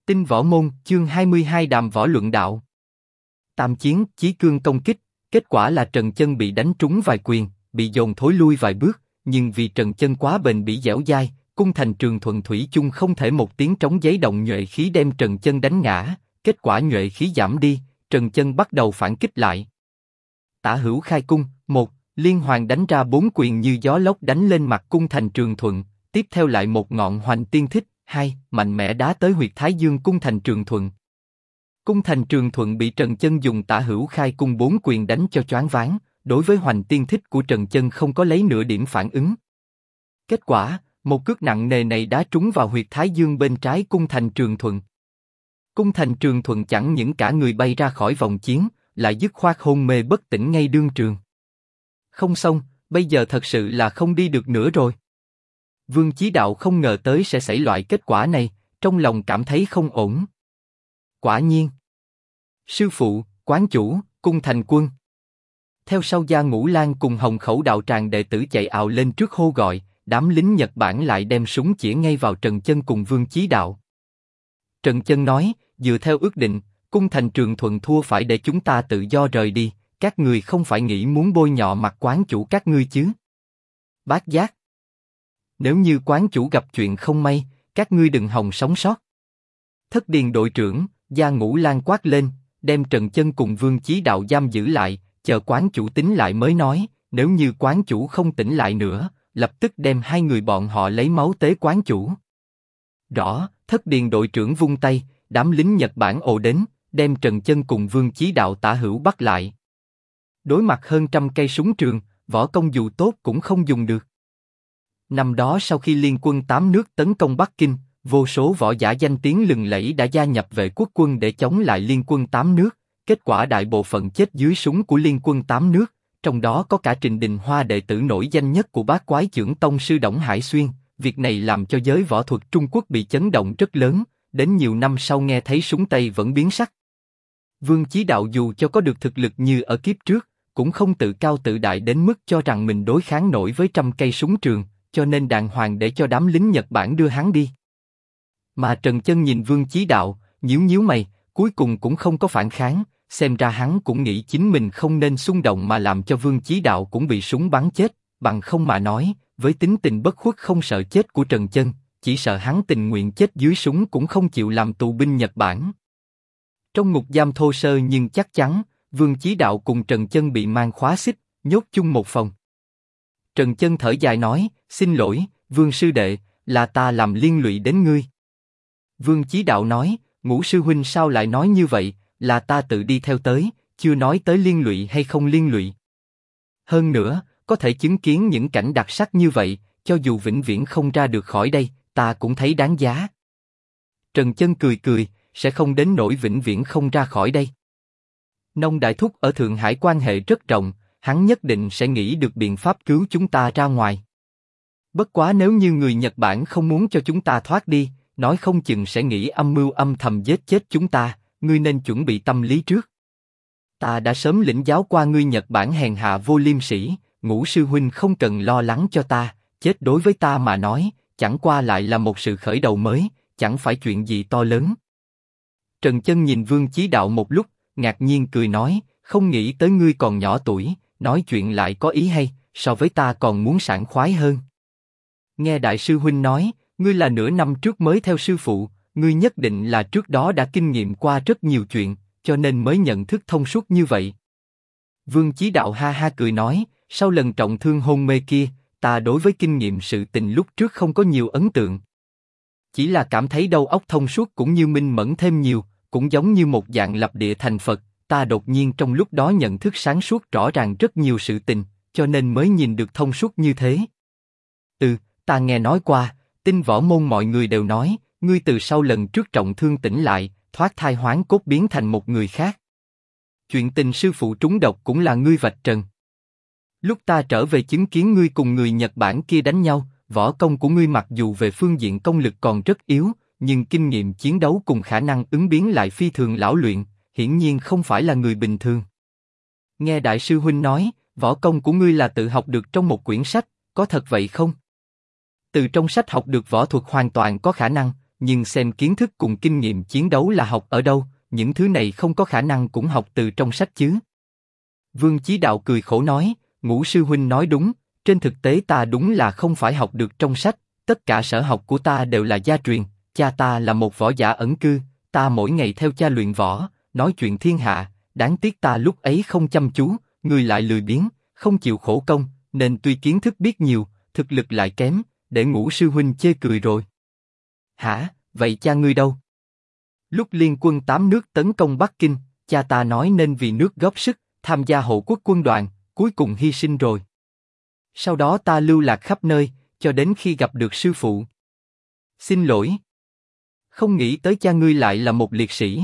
Tinh võ môn, chương 22 đàm võ luận đạo. Tam chiến, chí cương công kích, kết quả là Trần Chân bị đánh trúng vài quyền, bị dồn thối lui vài bước, nhưng vì Trần Chân quá bền bỉ dẻo dai, cung thành Trường Thuận thủy chung không thể một tiếng trống giấy động nhuệ khí đem Trần Chân đánh ngã, kết quả nhuệ khí giảm đi, Trần Chân bắt đầu phản kích lại. Tả hữu khai cung, một liên hoàn đánh ra 4 quyền như gió lốc đánh lên mặt cung thành Trường Thuận, tiếp theo lại một ngọn hoành tiên thích, 2 mạnh mẽ đá tới huyệt thái dương cung thành Trường Thuận. Cung thành Trường Thuận bị Trần Chân dùng tả hữu khai cung 4 quyền đánh cho choáng váng, đối với hoành tiên thích của Trần Chân không có lấy nửa điểm phản ứng. Kết quả, một cước nặng nề này đá trúng vào huyệt thái dương bên trái cung thành Trường Thuận. Cung thành Trường Thuận chẳng những cả người bay ra khỏi vòng chiến, lại dứt khoát hôn mê bất tỉnh ngay đương trường. Không xong, bây giờ thật sự là không đi được nữa rồi. Vương Chí Đạo không ngờ tới sẽ xảy loại kết quả này, trong lòng cảm thấy không ổn. Quả nhiên, sư phụ, quán chủ, cung thành quân. Theo sau Gia Ngũ Lang cùng Hồng Khẩu đạo tràng đệ tử chạy ào lên trước hô gọi, đám lính Nhật Bản lại đem súng chĩa ngay vào Trần Chân cùng Vương Chí Đạo. Trần Chân nói, dựa theo ước định, cung thành Trường Thuận thua phải để chúng ta tự do rời đi, các người không phải nghĩ muốn bôi nhọ mặt quán chủ các ngươi chứ? Bác Giác, nếu như quán chủ gặp chuyện không may, các ngươi đừng hòng sống sót. Thất Điền đội trưởng, Gia Ngũ Lang quát lên, đem Trần Chân cùng Vương Chí Đạo giam giữ lại, chờ quán chủ tính lại mới nói. Nếu như quán chủ không tỉnh lại nữa, lập tức đem hai người bọn họ lấy máu tế quán chủ. Rõ. Thất Điền đội trưởng vung tay, đám lính Nhật Bản ồ đến, đem Trần Chân cùng Vương Chí Đạo tả hữu bắt lại. Đối mặt hơn 100 cây súng trường, võ công dù tốt cũng không dùng được. Năm đó sau khi Liên quân 8 nước tấn công Bắc Kinh, vô số võ giả danh tiếng lừng lẫy đã gia nhập Vệ Quốc quân để chống lại Liên quân 8 nước. Kết quả đại bộ phận chết dưới súng của Liên quân 8 nước, trong đó có cả Trình Đình Hoa đệ tử nổi danh nhất của Bát Quái Chưởng Tông sư Đổng Hải Xuyên. Việc này làm cho giới võ thuật Trung Quốc bị chấn động rất lớn, đến nhiều năm sau nghe thấy súng Tây vẫn biến sắc. Vương Chí Đạo dù cho có được thực lực như ở kiếp trước, cũng không tự cao tự đại đến mức cho rằng mình đối kháng nổi với 100 cây súng trường, cho nên đàng hoàng để cho đám lính Nhật Bản đưa hắn đi. Mà Trần Chân nhìn Vương Chí Đạo, nhíu nhíu mày, cuối cùng cũng không có phản kháng, xem ra hắn cũng nghĩ chính mình không nên xung động mà làm cho Vương Chí Đạo cũng bị súng bắn chết, bằng không mà nói, với tính tình bất khuất không sợ chết của Trần Chân, chỉ sợ hắn tình nguyện chết dưới súng cũng không chịu làm tù binh Nhật Bản. Trong ngục giam thô sơ nhưng chắc chắn, Vương Chí Đạo cùng Trần Chân bị mang khóa xích, nhốt chung một phòng. Trần Chân thở dài nói, xin lỗi, Vương sư đệ, là ta làm liên lụy đến ngươi. Vương Chí Đạo nói, Ngũ sư huynh sao lại nói như vậy, là ta tự đi theo tới, chưa nói tới liên lụy hay không liên lụy. Hơn nữa, có thể chứng kiến những cảnh đặc sắc như vậy, cho dù vĩnh viễn không ra được khỏi đây, ta cũng thấy đáng giá. Trần Chân cười cười, sẽ không đến nỗi vĩnh viễn không ra khỏi đây. Nông Đại Thúc ở Thượng Hải quan hệ rất rộng, hắn nhất định sẽ nghĩ được biện pháp cứu chúng ta ra ngoài. Bất quá nếu như người Nhật Bản không muốn cho chúng ta thoát đi, nói không chừng sẽ nghĩ âm mưu âm thầm giết chết chúng ta, ngươi nên chuẩn bị tâm lý trước. Ta đã sớm lĩnh giáo qua ngươi Nhật Bản hèn hạ vô liêm sỉ, Ngũ sư huynh không cần lo lắng cho ta, chết đối với ta mà nói, chẳng qua lại là một sự khởi đầu mới, chẳng phải chuyện gì to lớn. Trần Chân nhìn Vương Chí Đạo một lúc, ngạc nhiên cười nói, không nghĩ tới ngươi còn nhỏ tuổi, nói chuyện lại có ý hay, so với ta còn muốn sảng khoái hơn. Nghe đại sư huynh nói, ngươi là nửa năm trước mới theo sư phụ, ngươi nhất định là trước đó đã kinh nghiệm qua rất nhiều chuyện, cho nên mới nhận thức thông suốt như vậy. Vương Chí Đạo ha ha cười nói, sau lần trọng thương hôn mê kia, ta đối với kinh nghiệm sự tình lúc trước không có nhiều ấn tượng. Chỉ là cảm thấy đầu óc thông suốt cũng như minh mẫn thêm nhiều, cũng giống như một dạng lập địa thành Phật, ta đột nhiên trong lúc đó nhận thức sáng suốt rõ ràng rất nhiều sự tình, cho nên mới nhìn được thông suốt như thế. Ta nghe nói qua, Tinh võ môn mọi người đều nói, ngươi từ sau lần trước trọng thương tỉnh lại, thoát thai hoán cốt biến thành một người khác. Chuyện tình sư phụ trúng độc cũng là ngươi vạch trần. Lúc ta trở về chứng kiến ngươi cùng người Nhật Bản kia đánh nhau, võ công của ngươi mặc dù về phương diện công lực còn rất yếu, nhưng kinh nghiệm chiến đấu cùng khả năng ứng biến lại phi thường lão luyện, hiển nhiên không phải là người bình thường. Nghe đại sư huynh nói, võ công của ngươi là tự học được trong một quyển sách, có thật vậy không? Từ trong sách học được võ thuật hoàn toàn có khả năng, nhưng xem kiến thức cùng kinh nghiệm chiến đấu là học ở đâu, những thứ này không có khả năng cũng học từ trong sách chứ. Vương Chí Đạo cười khổ nói, Ngũ sư huynh nói đúng, trên thực tế ta đúng là không phải học được trong sách, tất cả sở học của ta đều là gia truyền, cha ta là một võ giả ẩn cư, ta mỗi ngày theo cha luyện võ, nói chuyện thiên hạ, đáng tiếc ta lúc ấy không chăm chú, người lại lười biếng, không chịu khổ công, nên tuy kiến thức biết nhiều, thực lực lại kém, để Ngũ sư huynh chê cười rồi. Hả, vậy cha ngươi đâu? Lúc liên quân 8 nước tấn công Bắc Kinh, cha ta nói nên vì nước góp sức, tham gia hộ quốc quân đoàn, cuối cùng hy sinh rồi. Sau đó ta lưu lạc khắp nơi, cho đến khi gặp được sư phụ. Xin lỗi. Không nghĩ tới cha ngươi lại là một liệt sĩ.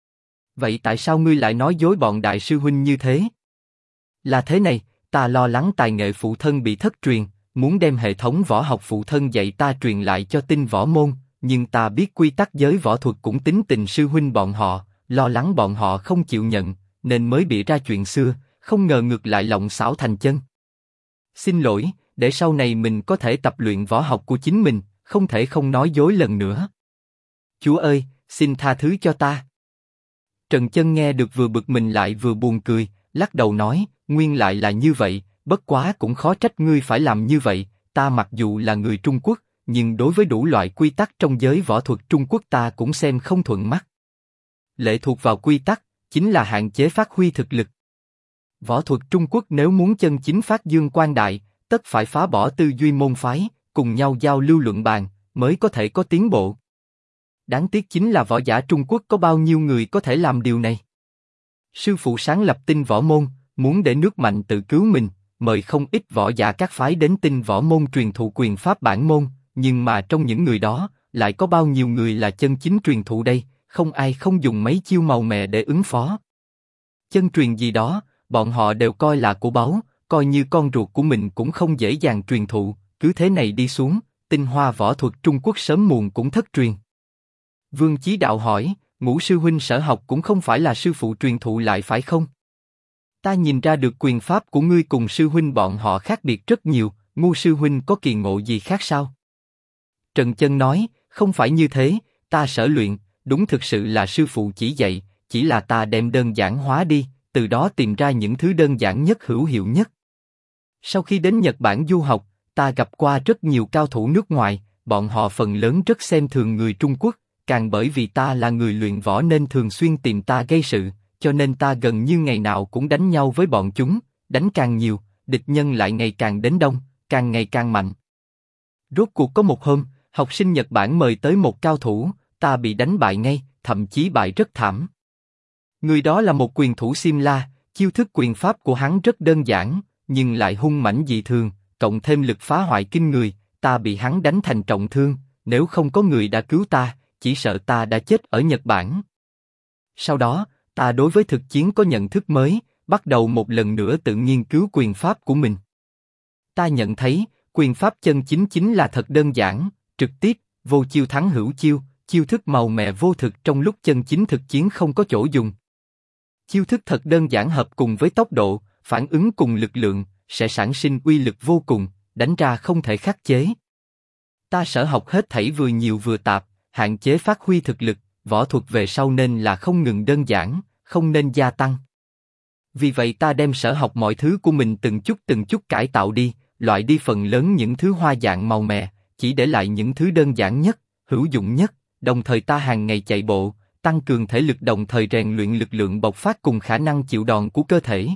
Vậy tại sao ngươi lại nói dối bọn đại sư huynh như thế? Là thế này, ta lo lắng tài nghệ phụ thân bị thất truyền, muốn đem hệ thống võ học phụ thân dạy ta truyền lại cho tinh võ môn, nhưng ta biết quy tắc giới võ thuật cũng tính tình sư huynh bọn họ, lo lắng bọn họ không chịu nhận, nên mới bịa ra chuyện xưa, không ngờ ngược lại lộng xảo thành chân. Xin lỗi, để sau này mình có thể tập luyện võ học của chính mình, không thể không nói dối lần nữa. Chúa ơi, xin tha thứ cho ta. Trần Chân nghe được vừa bực mình lại vừa buồn cười, lắc đầu nói, nguyên lại là như vậy, bất quá cũng khó trách ngươi phải làm như vậy, ta mặc dù là người Trung Quốc, nhưng đối với đủ loại quy tắc trong giới võ thuật Trung Quốc ta cũng xem không thuận mắt. Lệ thuộc vào quy tắc, chính là hạn chế phát huy thực lực. Võ thuật Trung Quốc nếu muốn chân chính phát dương quang đại, tất phải phá bỏ tư duy môn phái, cùng nhau giao lưu luận bàn, mới có thể có tiến bộ. Đáng tiếc chính là võ giả Trung Quốc có bao nhiêu người có thể làm điều này. Sư phụ sáng lập tinh võ môn, muốn để nước mạnh tự cứu mình, mời không ít võ giả các phái đến tinh võ môn truyền thụ quyền pháp bản môn, nhưng mà trong những người đó, lại có bao nhiêu người là chân chính truyền thụ đây, không ai không dùng mấy chiêu màu mè để ứng phó. Chân truyền gì đó, bọn họ đều coi là của báu, coi như con ruột của mình cũng không dễ dàng truyền thụ, cứ thế này đi xuống, tinh hoa võ thuật Trung Quốc sớm muộn cũng thất truyền. Vương Chí Đạo hỏi, Ngũ sư huynh sở học cũng không phải là sư phụ truyền thụ lại phải không? Ta nhìn ra được quyền pháp của ngươi cùng sư huynh bọn họ khác biệt rất nhiều, Ngũ sư huynh có kỳ ngộ gì khác sao? Trần Chân nói, không phải như thế, ta sở luyện, đúng thực sự là sư phụ chỉ dạy, chỉ là ta đem đơn giản hóa đi, từ đó tìm ra những thứ đơn giản nhất hữu hiệu nhất. Sau khi đến Nhật Bản du học, ta gặp qua rất nhiều cao thủ nước ngoài, bọn họ phần lớn rất xem thường người Trung Quốc, càng bởi vì ta là người luyện võ nên thường xuyên tìm ta gây sự, cho nên ta gần như ngày nào cũng đánh nhau với bọn chúng, đánh càng nhiều, địch nhân lại ngày càng đến đông, càng ngày càng mạnh. Rốt cuộc có một hôm, học sinh Nhật Bản mời tới một cao thủ, ta bị đánh bại ngay, thậm chí bại rất thảm. Người đó là một quyền thủ Simla, chiêu thức quyền pháp của hắn rất đơn giản, nhưng lại hung mãnh dị thường, cộng thêm lực phá hoại kinh người, ta bị hắn đánh thành trọng thương, nếu không có người đã cứu ta, chỉ sợ ta đã chết ở Nhật Bản. Sau đó, ta đối với thực chiến có nhận thức mới, bắt đầu một lần nữa tự nghiên cứu quyền pháp của mình. Ta nhận thấy, quyền pháp chân chính là thật đơn giản, trực tiếp, vô chiêu thắng hữu chiêu, chiêu thức màu mè vô thực trong lúc chân chính thực chiến không có chỗ dùng. Chiêu thức thật đơn giản hợp cùng với tốc độ, phản ứng cùng lực lượng, sẽ sản sinh uy lực vô cùng, đánh ra không thể khắc chế. Ta sở học hết thảy vừa nhiều vừa tạp, hạn chế phát huy thực lực, võ thuật về sau nên là không ngừng đơn giản, không nên gia tăng. Vì vậy ta đem sở học mọi thứ của mình từng chút cải tạo đi, loại đi phần lớn những thứ hoa dạng màu mè, chỉ để lại những thứ đơn giản nhất, hữu dụng nhất, đồng thời ta hàng ngày chạy bộ, tăng cường thể lực đồng thời rèn luyện lực lượng bộc phát cùng khả năng chịu đòn của cơ thể.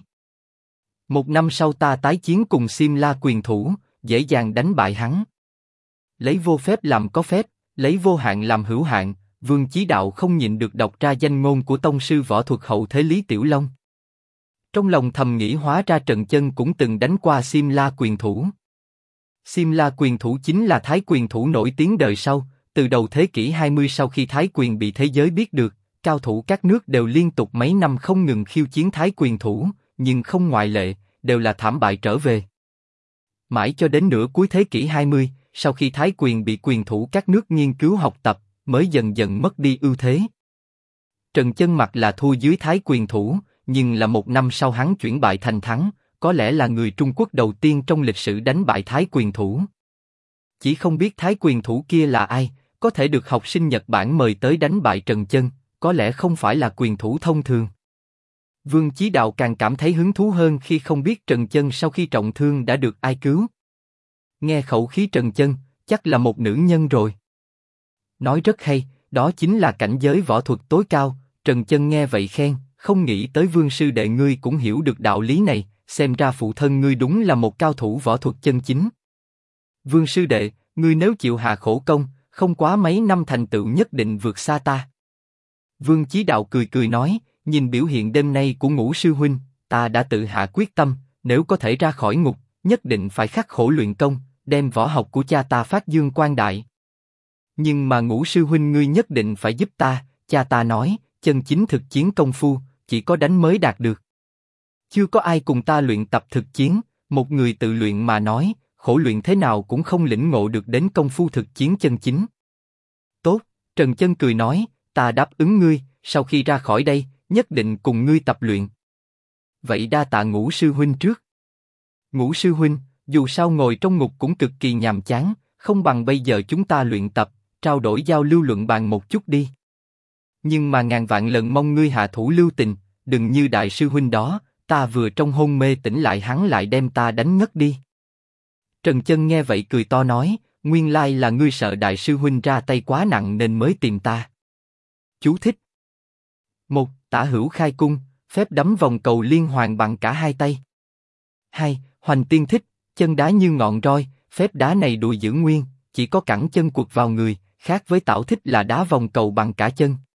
Một năm sau ta tái chiến cùng Simla quyền thủ, dễ dàng đánh bại hắn. Lấy vô phép làm có phép, lấy vô hạn làm hữu hạn, Vương Chí Đạo không nhịn được đọc ra danh ngôn của tông sư võ thuật hậu thế Lý Tiểu Long. Trong lòng thầm nghĩ hóa ra Trần Chân cũng từng đánh qua Simla quyền thủ. Simla quyền thủ chính là Thái quyền thủ nổi tiếng đời sau, từ đầu thế kỷ 20 sau khi Thái quyền bị thế giới biết được, cao thủ các nước đều liên tục mấy năm không ngừng khiêu chiến Thái quyền thủ, nhưng không ngoại lệ, đều là thảm bại trở về. Mãi cho đến nửa cuối thế kỷ 20, sau khi Thái quyền bị quyền thủ các nước nghiên cứu học tập, mới dần dần mất đi ưu thế. Trần Chân mặc là thua dưới Thái quyền thủ, nhưng là một năm sau hắn chuyển bại thành thắng, có lẽ là người Trung Quốc đầu tiên trong lịch sử đánh bại Thái quyền thủ. Chỉ không biết Thái quyền thủ kia là ai, có thể được học sinh Nhật Bản mời tới đánh bại Trần Chân, có lẽ không phải là quyền thủ thông thường. Vương Chí Đạo càng cảm thấy hứng thú hơn khi không biết Trần Chân sau khi trọng thương đã được ai cứu. Nghe khẩu khí Trần Chân, chắc là một nữ nhân rồi. Nói rất hay, đó chính là cảnh giới võ thuật tối cao. Trần Chân nghe vậy khen, không nghĩ tới Vương sư đệ ngươi cũng hiểu được đạo lý này, xem ra phụ thân ngươi đúng là một cao thủ võ thuật chân chính. Vương sư đệ, ngươi nếu chịu hạ khổ công, không quá mấy năm thành tựu nhất định vượt xa ta. Vương Chí Đạo cười cười nói, nhìn biểu hiện đêm nay của Ngũ sư huynh, ta đã tự hạ quyết tâm, nếu có thể ra khỏi ngục, nhất định phải khắc khổ luyện công, đem võ học của cha ta phát dương quang đại. Nhưng mà Ngũ sư huynh ngươi nhất định phải giúp ta, cha ta nói, chân chính thực chiến công phu, chỉ có đánh mới đạt được. Chưa có ai cùng ta luyện tập thực chiến, một người tự luyện mà nói, khổ luyện thế nào cũng không lĩnh ngộ được đến công phu thực chiến chân chính. Tốt, Trần Chân cười nói, ta đáp ứng ngươi, sau khi ra khỏi đây, nhất định cùng ngươi tập luyện. Vậy đa tạ Ngũ sư huynh trước. Ngũ sư huynh, dù sao ngồi trong ngục cũng cực kỳ nhàm chán, không bằng bây giờ chúng ta luyện tập, trao đổi giao lưu luận bàn một chút đi. Nhưng mà ngàn vạn lần mong ngươi hạ thủ lưu tình, đừng như đại sư huynh đó, ta vừa trong hôn mê tỉnh lại hắn lại đem ta đánh ngất đi. Trần Chân nghe vậy cười to nói, nguyên lai là ngươi sợ đại sư huynh ra tay quá nặng nên mới tìm ta. Chú thích: 1. Tả hữu khai cung, phép đấm vòng cầu liên hoàn bằng cả hai tay. 2. Hoành tiên thích, chân đá như ngọn roi, phép đá này đùi giữ nguyên, chỉ có cẳng chân quật vào người, khác với Tảo thích là đá vòng cầu bằng cả chân.